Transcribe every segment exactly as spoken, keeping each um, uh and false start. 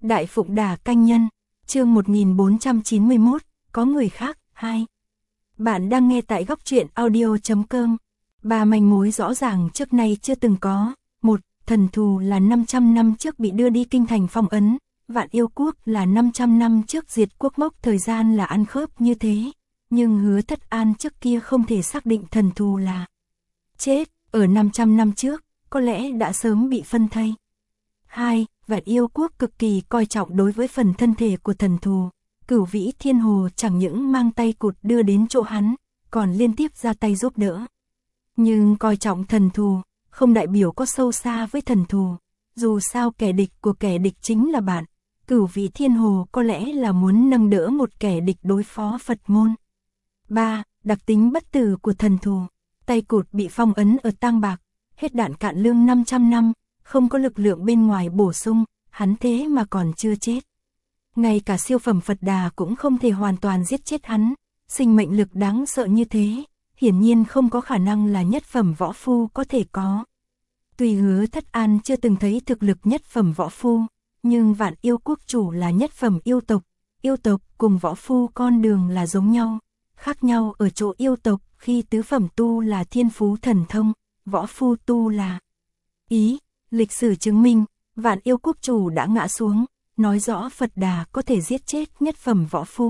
Đại Phụng Đà Canh Nhân, chương một nghìn bốn trăm chín mươi mốt, có người khác, hai. Bạn đang nghe tại góc truyện audio chấm com. Ba manh mối rõ ràng trước nay chưa từng có. Một, thần thù là năm trăm năm trước bị đưa đi kinh thành phong ấn, Vạn Yêu Quốc là năm trăm năm trước diệt quốc, mốc thời gian là ăn khớp như thế. Nhưng Hứa Thất An trước kia không thể xác định thần thù là chết, ở năm trăm năm trước, có lẽ đã sớm bị phân thây. Hai, Vạn Yêu Quốc cực kỳ coi trọng đối với phần thân thể của thần thù. Cửu Vĩ Thiên Hồ chẳng những mang tay cụt đưa đến chỗ hắn, còn liên tiếp ra tay giúp đỡ. Nhưng coi trọng thần thù, không đại biểu có sâu xa với thần thù. Dù sao kẻ địch của kẻ địch chính là bạn. Cửu Vĩ Thiên Hồ có lẽ là muốn nâng đỡ một kẻ địch đối phó Phật môn. Ba, đặc tính bất tử của thần thù. Tay cụt bị phong ấn ở tang bạc, hết đạn cạn lương năm trăm năm, không có lực lượng bên ngoài bổ sung, hắn thế mà còn chưa chết. Ngay cả siêu phẩm Phật Đà cũng không thể hoàn toàn giết chết hắn, sinh mệnh lực đáng sợ như thế, hiển nhiên không có khả năng là nhất phẩm võ phu có thể có. Tuy Hứa Thất An chưa từng thấy thực lực nhất phẩm võ phu, nhưng Vạn Yêu Quốc chủ là nhất phẩm yêu tộc, yêu tộc cùng võ phu con đường là giống nhau, khác nhau ở chỗ yêu tộc khi tứ phẩm tu là thiên phú thần thông, võ phu tu là ý. Lịch sử chứng minh, Vạn Yêu Quốc chủ đã ngã xuống, nói rõ Phật Đà có thể giết chết nhất phẩm võ phu.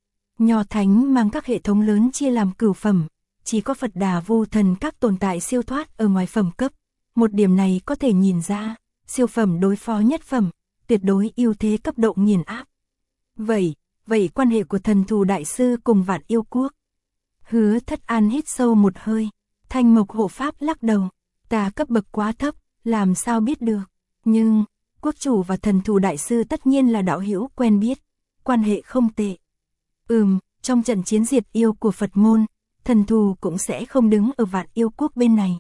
Nho Thánh mang các hệ thống lớn chia làm cửu phẩm, chỉ có Phật Đà Vô Thần các tồn tại siêu thoát ở ngoài phẩm cấp. Một điểm này có thể nhìn ra, siêu phẩm đối phó nhất phẩm, tuyệt đối ưu thế cấp độ nghiền áp. Vậy, vậy quan hệ của thần thù đại sư cùng Vạn Yêu Quốc. Hứa Thất An hít sâu một hơi, Thanh Mộc hộ pháp lắc đầu, ta cấp bậc quá thấp, làm sao biết được, nhưng quốc chủ và thần thù đại sư tất nhiên là đạo hữu quen biết, quan hệ không tệ. Ừm, trong trận chiến diệt yêu của Phật môn, thần thù cũng sẽ không đứng ở Vạn Yêu Quốc bên này.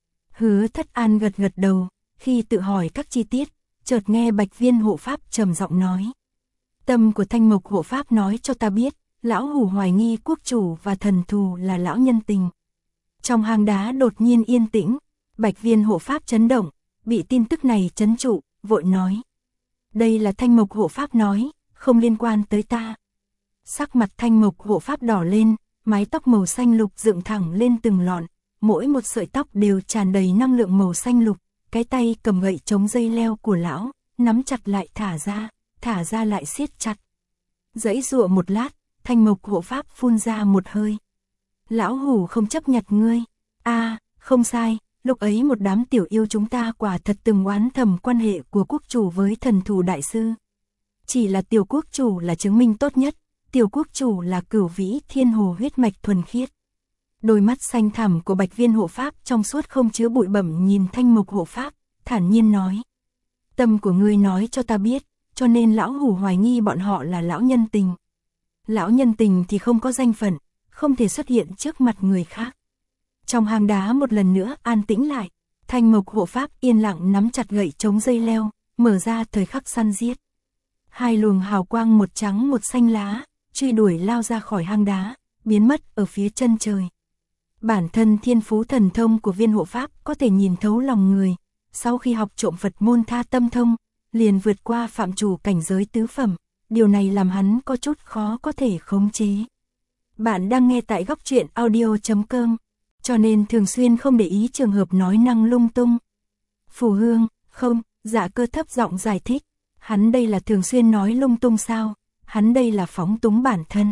Hứa Thất An gật gật đầu, khi tự hỏi các chi tiết, chợt nghe Bạch Viên hộ pháp trầm giọng nói. Tâm của Thanh Mộc hộ pháp nói cho ta biết, lão hủ hoài nghi quốc chủ và thần thù là lão nhân tình. Trong hang đá đột nhiên yên tĩnh, Bạch Viên hộ pháp chấn động, bị tin tức này chấn trụ, vội nói. Đây là Thanh Mộc hộ pháp nói, không liên quan tới ta. Sắc mặt Thanh Mộc hộ pháp đỏ lên, mái tóc màu xanh lục dựng thẳng lên từng lọn, mỗi một sợi tóc đều tràn đầy năng lượng màu xanh lục, cái tay cầm gậy chống dây leo của lão, nắm chặt lại thả ra, thả ra lại siết chặt. Giãy giụa một lát, Thanh Mộc hộ pháp phun ra một hơi. Lão hủ không chấp nhặt ngươi. A, à, không sai, lúc ấy một đám tiểu yêu chúng ta quả thật từng oán thầm quan hệ của quốc chủ với thần thù đại sư. Chỉ là tiểu quốc chủ là chứng minh tốt nhất, tiểu quốc chủ là Cửu Vĩ Thiên Hồ huyết mạch thuần khiết. Đôi mắt xanh thẳm của Bạch Viên hộ pháp trong suốt không chứa bụi bẩm nhìn Thanh Mộc hộ pháp, thản nhiên nói. Tâm của ngươi nói cho ta biết, cho nên lão hủ hoài nghi bọn họ là lão nhân tình. Lão nhân tình thì không có danh phận, không thể xuất hiện trước mặt người khác. Trong hang đá một lần nữa an tĩnh lại, Thanh Mộc hộ pháp yên lặng nắm chặt gậy chống dây leo, mở ra thời khắc săn giết. Hai luồng hào quang một trắng một xanh lá, truy đuổi lao ra khỏi hang đá, biến mất ở phía chân trời. Bản thân thiên phú thần thông của Viên hộ pháp có thể nhìn thấu lòng người, sau khi học trộm Phật môn Tha Tâm Thông, liền vượt qua phạm chủ cảnh giới tứ phẩm, điều này làm hắn có chút khó có thể khống chế. Bạn đang nghe tại góc truyện audio chấm com, cho nên thường xuyên không để ý trường hợp nói năng lung tung. Phù Hương, không, Dạ Cơ thấp giọng giải thích, hắn đây là thường xuyên nói lung tung sao, hắn đây là phóng túng bản thân.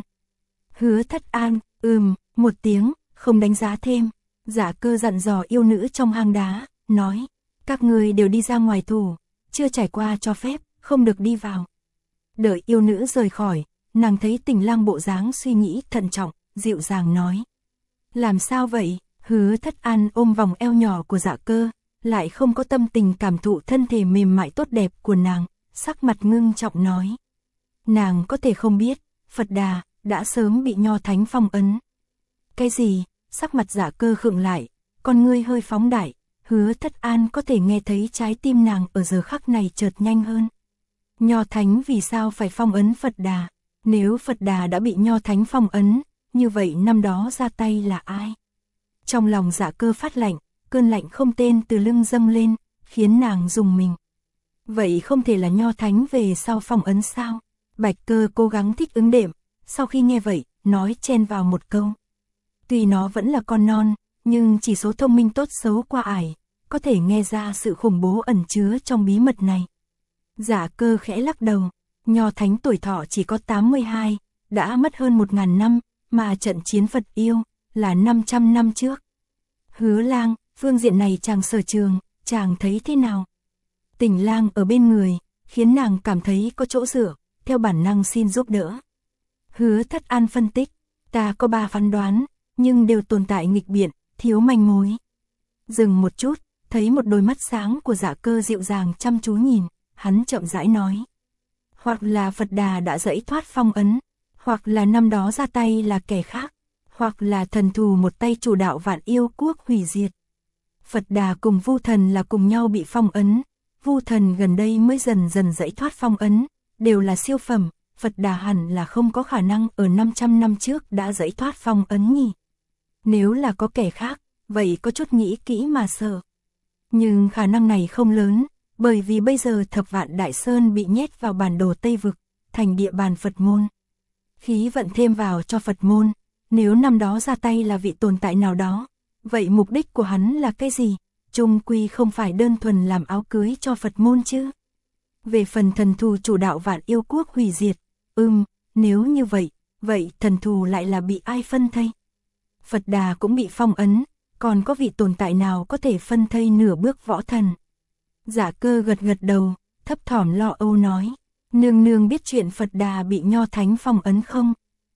Hứa Thất An, ừm, một tiếng, không đánh giá thêm. Dạ Cơ dặn dò yêu nữ trong hang đá, nói, các người đều đi ra ngoài thủ, chưa trải qua cho phép, không được đi vào. Đợi yêu nữ rời khỏi, nàng thấy Tình Lang bộ dáng suy nghĩ thận trọng, dịu dàng nói. Làm sao vậy? Hứa Thất An ôm vòng eo nhỏ của Dạ Cơ, lại không có tâm tình cảm thụ thân thể mềm mại tốt đẹp của nàng, sắc mặt ngưng trọng nói. Nàng có thể không biết, Phật Đà đã sớm bị Nho Thánh phong ấn. Cái gì? Sắc mặt Dạ Cơ khựng lại, con ngươi hơi phóng đại. Hứa Thất An có thể nghe thấy trái tim nàng ở giờ khắc này chợt nhanh hơn. Nho Thánh vì sao phải phong ấn Phật Đà? Nếu Phật Đà đã bị Nho Thánh phong ấn, như vậy năm đó ra tay là ai? Trong lòng Dạ Cơ phát lạnh, cơn lạnh không tên từ lưng dâng lên, khiến nàng rùng mình. Vậy không thể là Nho Thánh về sau phong ấn sao? Bạch Cơ cố gắng thích ứng đệm, sau khi nghe vậy, nói chen vào một câu. Tuy nó vẫn là con non, nhưng chỉ số thông minh tốt xấu qua ải, có thể nghe ra sự khủng bố ẩn chứa trong bí mật này. Giả Cơ khẽ lắc đầu, Nho Thánh tuổi thọ chỉ có tám mươi hai, đã mất hơn một ngàn năm, mà trận chiến Phật yêu là năm trăm năm trước. Hứa Lang, phương diện này chàng sở trường, chàng thấy thế nào? Tình Lang ở bên người, khiến nàng cảm thấy có chỗ dựa, theo bản năng xin giúp đỡ. Hứa Thất An phân tích, ta có ba phán đoán, nhưng đều tồn tại nghịch biện, thiếu manh mối. Dừng một chút, thấy một đôi mắt sáng của Dạ Cơ dịu dàng chăm chú nhìn, hắn chậm rãi nói. Hoặc là Phật Đà đã dẫy thoát phong ấn, hoặc là năm đó ra tay là kẻ khác, hoặc là thần thù một tay chủ đạo vạn yêu quốc hủy diệt. Phật Đà cùng Vu Thần là cùng nhau bị phong ấn, Vu Thần gần đây mới dần dần dẫy thoát phong ấn, đều là siêu phẩm, Phật Đà hẳn là không có khả năng ở năm trăm năm trước đã dẫy thoát phong ấn nhỉ. Nếu là có kẻ khác, vậy có chút nghĩ kỹ mà sợ. Nhưng khả năng này không lớn, bởi vì bây giờ Thập Vạn Đại Sơn bị nhét vào bản đồ Tây Vực, thành địa bàn Phật môn. Khí vận thêm vào cho Phật môn, nếu năm đó ra tay là vị tồn tại nào đó, vậy mục đích của hắn là cái gì? Chung quy không phải đơn thuần làm áo cưới cho Phật môn chứ. Về phần thần thù chủ đạo vạn yêu quốc hủy diệt, ừm, nếu như vậy, vậy thần thù lại là bị ai phân thây? Phật Đà cũng bị phong ấn, còn có vị tồn tại nào có thể phân thây nửa bước võ thần? Giả Cơ gật gật đầu, thấp thỏm lo âu nói, nương nương biết chuyện Phật Đà bị Nho Thánh phong ấn không?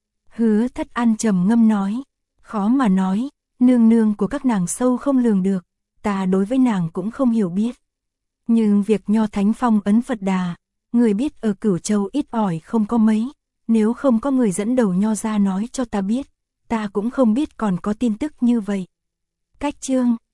Hứa Thất An trầm ngâm nói, khó mà nói, nương nương của các nàng sâu không lường được, ta đối với nàng cũng không hiểu biết. Nhưng việc Nho Thánh phong ấn Phật Đà, người biết ở Cửu Châu ít ỏi không có mấy, nếu không có người dẫn đầu Nho ra nói cho ta biết, ta cũng không biết còn có tin tức như vậy. Cách chương